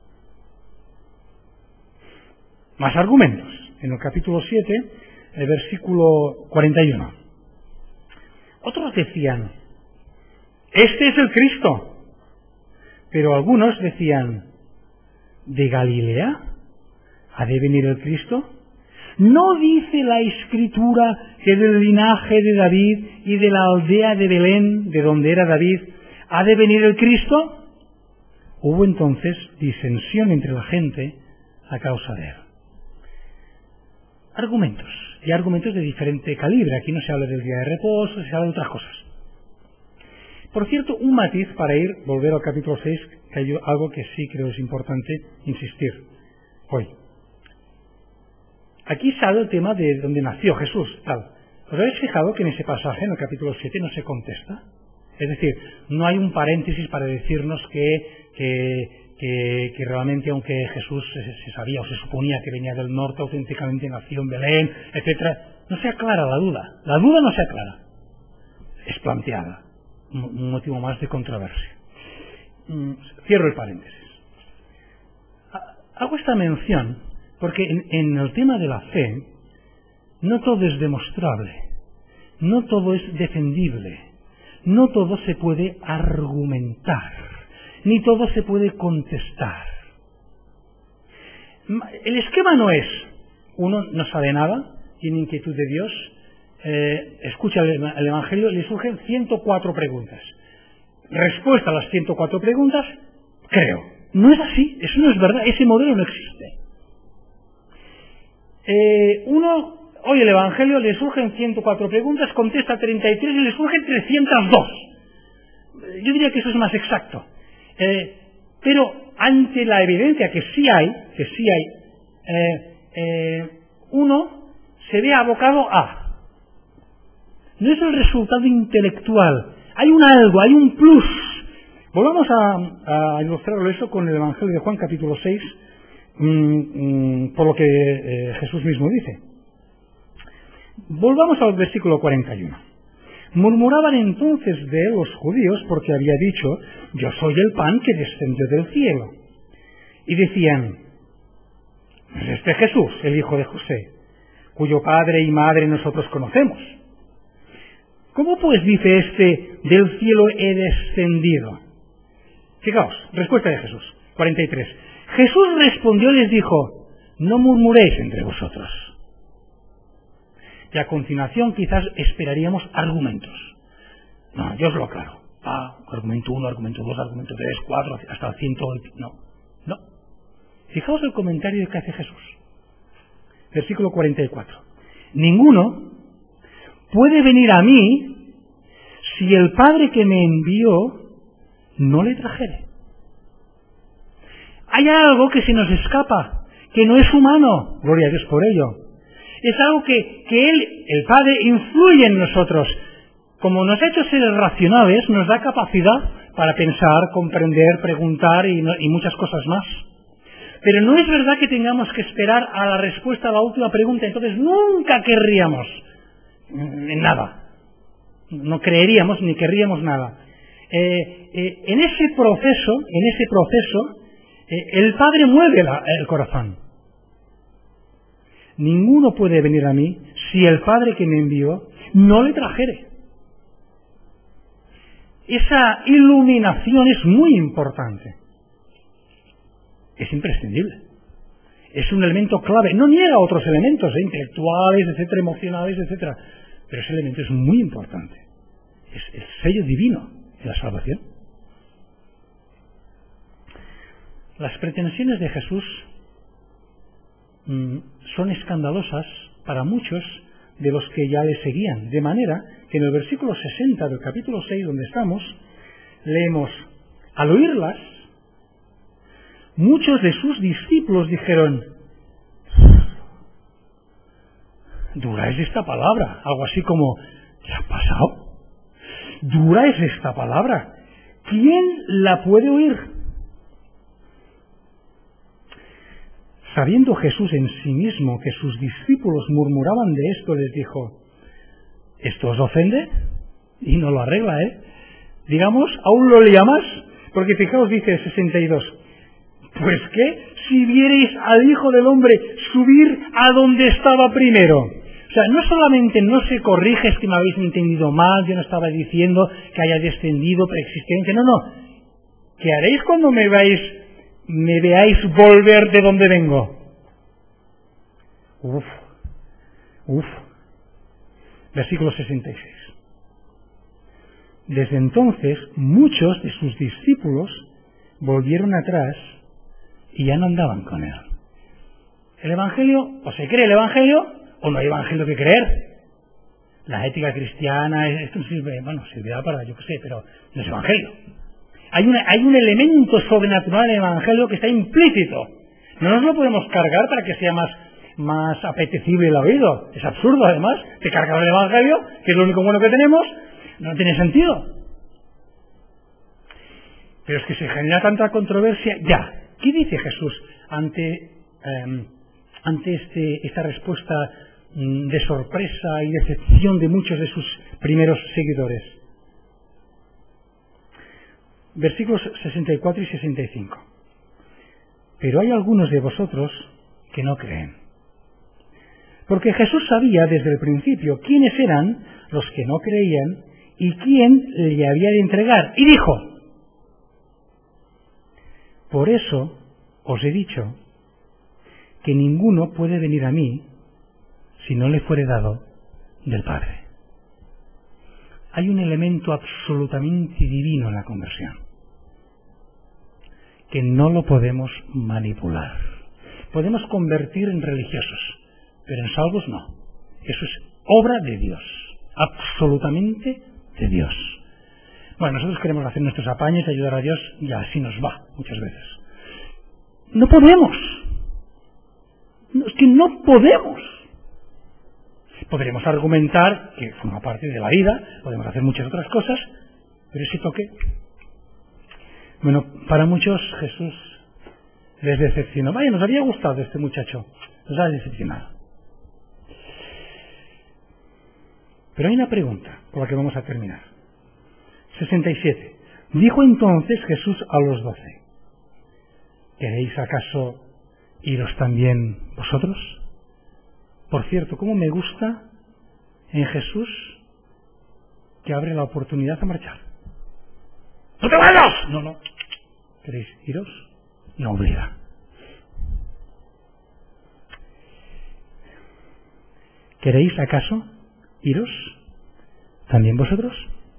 Más argumentos. En el capítulo siete, el versículo cuarenta y uno. Otros decían, este es el Cristo. Pero algunos decían, ¿de Galilea ha de venir el Cristo? ¿No dice la Escritura que del linaje de David y de la aldea de Belén, de donde era David, ha de venir el Cristo? Hubo entonces disensión entre la gente a causa de él. Argumentos, y argumentos de diferente calibre. Aquí no se habla del día de reposo, se habla de otras cosas. Por cierto, un matiz para ir, volver al capítulo seis, que hay algo que sí creo es importante insistir hoy. Aquí sale el tema de donde nació Jesús, tal. ¿Os habéis fijado que en ese pasaje, en el capítulo siete, no se contesta? Es decir, no hay un paréntesis para decirnos que, que, que, que realmente, aunque Jesús se, se sabía o se suponía que venía del norte, auténticamente nació en Belén, etcétera, no se aclara la duda. La duda no se aclara. Es planteada. Un motivo más de controversia. Cierro el paréntesis. Hago esta mención porque en, en el tema de la fe no todo es demostrable, no todo es defendible, no todo se puede argumentar, ni todo se puede contestar. El esquema no es, uno no sabe nada, tiene inquietud de Dios, eh, escucha el, el Evangelio, le surgen ciento cuatro preguntas. Respuesta a las ciento cuatro preguntas, creo. No es así, eso no es verdad, ese modelo no existe. Eh, uno oye el Evangelio, le surgen ciento cuatro preguntas, contesta treinta y tres y le surgen trescientos dos. Yo diría que eso es más exacto. Eh, pero ante la evidencia que sí hay, que sí hay, eh, eh, uno se ve abocado a. No es el resultado intelectual, hay un algo, hay un plus. Volvamos a, a ilustrarlo eso con el Evangelio de Juan capítulo seis, mmm, mmm, por lo que eh, Jesús mismo dice. Volvamos al versículo cuarenta y uno. Murmuraban entonces de él los judíos porque había dicho, yo soy el pan que descendió del cielo. Y decían, este Jesús, el hijo de José, cuyo padre y madre nosotros conocemos. ¿Cómo pues dice este, del cielo he descendido? Fijaos, respuesta de Jesús, cuarenta y tres. Jesús respondió y les dijo, no murmuréis entre vosotros. Y a continuación quizás esperaríamos argumentos. No, yo os lo aclaro. Ah, argumento uno, argumento dos, argumento tres, cuatro, hasta el ciento. No, no. Fijaos el comentario que hace Jesús. Versículo cuarenta y cuatro. Ninguno puede venir a mí si el Padre que me envió no le trajere. Hay algo que se nos escapa, que no es humano. Gloria a Dios por ello. Es algo que, que Él, el Padre, influye en nosotros. Como nos ha hecho seres racionales, nos da capacidad para pensar, comprender, preguntar y, no, y muchas cosas más. Pero no es verdad que tengamos que esperar a la respuesta a la última pregunta, entonces nunca querríamos en nada. No creeríamos ni querríamos nada. Eh, eh, en ese proceso, en ese proceso, eh, el Padre mueve la, el corazón. Ninguno puede venir a mí si el Padre que me envió no le trajere. Esa iluminación es muy importante. Es imprescindible. Es un elemento clave. No niega otros elementos, ¿eh? intelectuales, etcétera, emocionales, etcétera. Pero ese elemento es muy importante. Es el sello divino de la salvación. Las pretensiones de Jesús mmm, son escandalosas para muchos de los que ya le seguían. De manera que en el versículo sesenta del capítulo seis, donde estamos, leemos, al oírlas, muchos de sus discípulos dijeron, dura es esta palabra, algo así como, ¿qué ha pasado? Dura es esta palabra, ¿quién la puede oír? Sabiendo Jesús en sí mismo que sus discípulos murmuraban de esto, les dijo, ¿esto os ofende? Y no lo arregla, ¿eh? Digamos, ¿aún lo lía más? Porque fijaos, dice sesenta y dos, pues qué, si vierais al Hijo del Hombre subir a donde estaba primero. O sea, no solamente no se corrige, es que me habéis entendido mal, yo no estaba diciendo que haya descendido preexistente, no, no. ¿Qué haréis cuando me veáis, me veáis volver de donde vengo? Uf, uf. Versículo sesenta y seis. Desde entonces, muchos de sus discípulos volvieron atrás y ya no andaban con él. El Evangelio, o se cree el Evangelio, o no hay Evangelio que creer. La ética cristiana, esto sirve, bueno, servirá para, yo qué sé, pero no es Evangelio. Hay, una, hay un elemento sobrenatural en el Evangelio que está implícito. No nos lo podemos cargar para que sea más, más apetecible el oído. Es absurdo, además, te cargas el Evangelio, que es lo único bueno que tenemos, no tiene sentido. Pero es que se genera tanta controversia, ya. ¿Qué dice Jesús ante, eh, ante este, esta respuesta mm, de sorpresa y decepción de muchos de sus primeros seguidores? Versículos sesenta y cuatro y sesenta y cinco. Pero hay algunos de vosotros que no creen. Porque Jesús sabía desde el principio quiénes eran los que no creían y quién le había de entregar. Y dijo, por eso os he dicho que ninguno puede venir a mí si no le fuere dado del Padre. Hay un elemento absolutamente divino en la conversión. que no lo podemos manipular. Podemos convertir en religiosos, pero en salvos no. Eso es obra de Dios, absolutamente de Dios. Bueno, nosotros queremos hacer nuestros apaños y ayudar a Dios, y así nos va muchas veces. No podemos. No, es que no podemos. Podríamos argumentar que forma parte de la vida, podemos hacer muchas otras cosas, pero ese toque... Bueno, para muchos Jesús les decepcionó. Vaya, nos había gustado este muchacho, nos ha decepcionado. Pero hay una pregunta con la que vamos a terminar. sesenta y siete. Dijo entonces Jesús a los doce: ¿queréis acaso iros también vosotros? Por cierto, ¿cómo me gusta en Jesús que abre la oportunidad a marchar? ¡No te vayas! No, no. ¿Queréis iros? No obliga. ¿Queréis acaso iros también vosotros?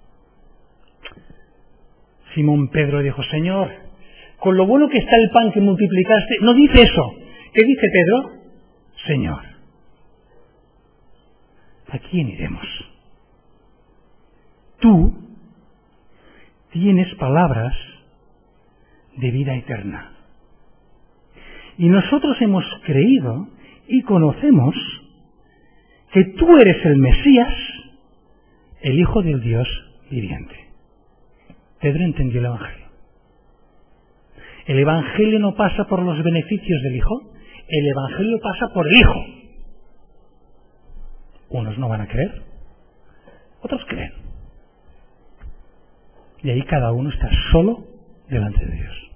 Simón Pedro dijo: Señor, con lo bueno que está el pan que multiplicaste. No dice eso. ¿Qué dice Pedro? Señor, ¿a quién iremos? Tú tienes palabras de vida eterna. Y nosotros hemos creído y conocemos que tú eres el Mesías, el Hijo del Dios viviente. Pedro entendió el Evangelio. El Evangelio no pasa por los beneficios del Hijo, el Evangelio pasa por el Hijo. Unos no van a creer, otros creen. Y ahí cada uno está solo delante de Dios.